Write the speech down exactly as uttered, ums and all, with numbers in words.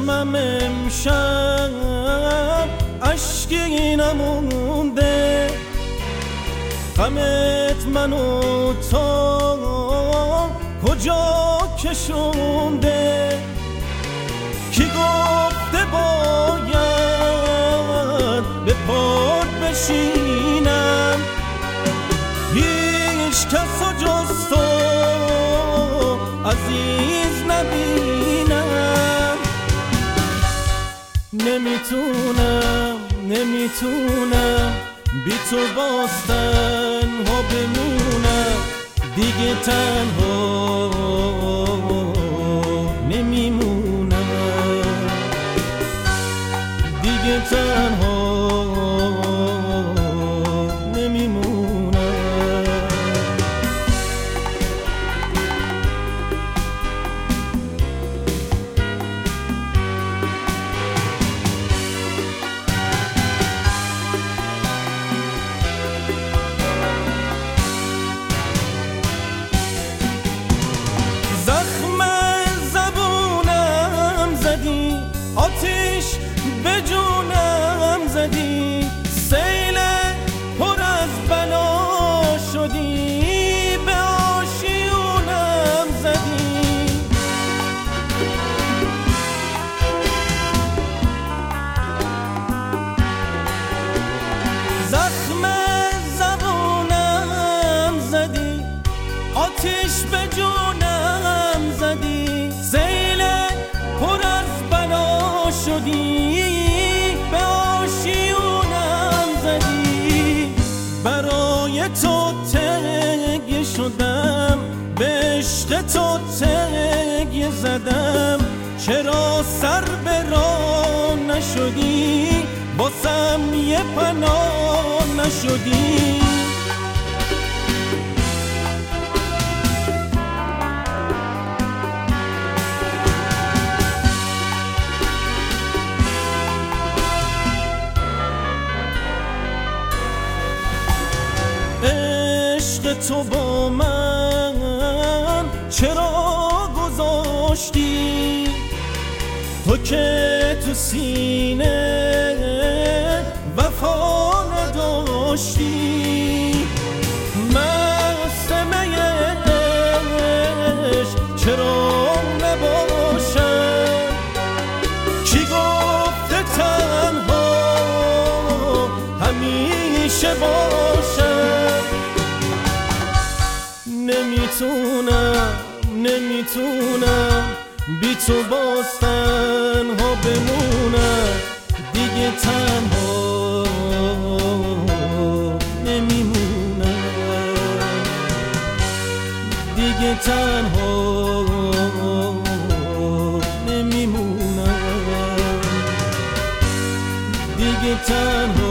چشمم امشب اشکی نمونده، غمت منو تا کجا کشونده. کی گفته باید به پات بشینم، هیچ کس و جز تو عزیز نبینم. نمیتونم نمیتونم بی تو باستن ها بمونم، دیگه تنها نمیمونم، دیگه تنها نمیمونم. آتیش به جونم زدی، سیل پر از بلا شدی، به آشیونم زدی. زخم زبونم زدی، آتیش به جونم زدی، سیل پر از شدی، به آشیونم زدی. برای تو تکیه شدم، به عشق تو تکیه زدم. چرا سر به راه نشدی، باسم یه پناه نشدی. عشق تو با من چرا گذاشتی، تو که تو سینه وفا نداشتی. مستم عشق چرا نباشم، کی گفته تنها همیشه باشم. نمیتونم نمیتونم بی تو باستن ها بمونم، دیگه تنها نمیمونم، دیگه تنها نمیمونم، دیگه تنها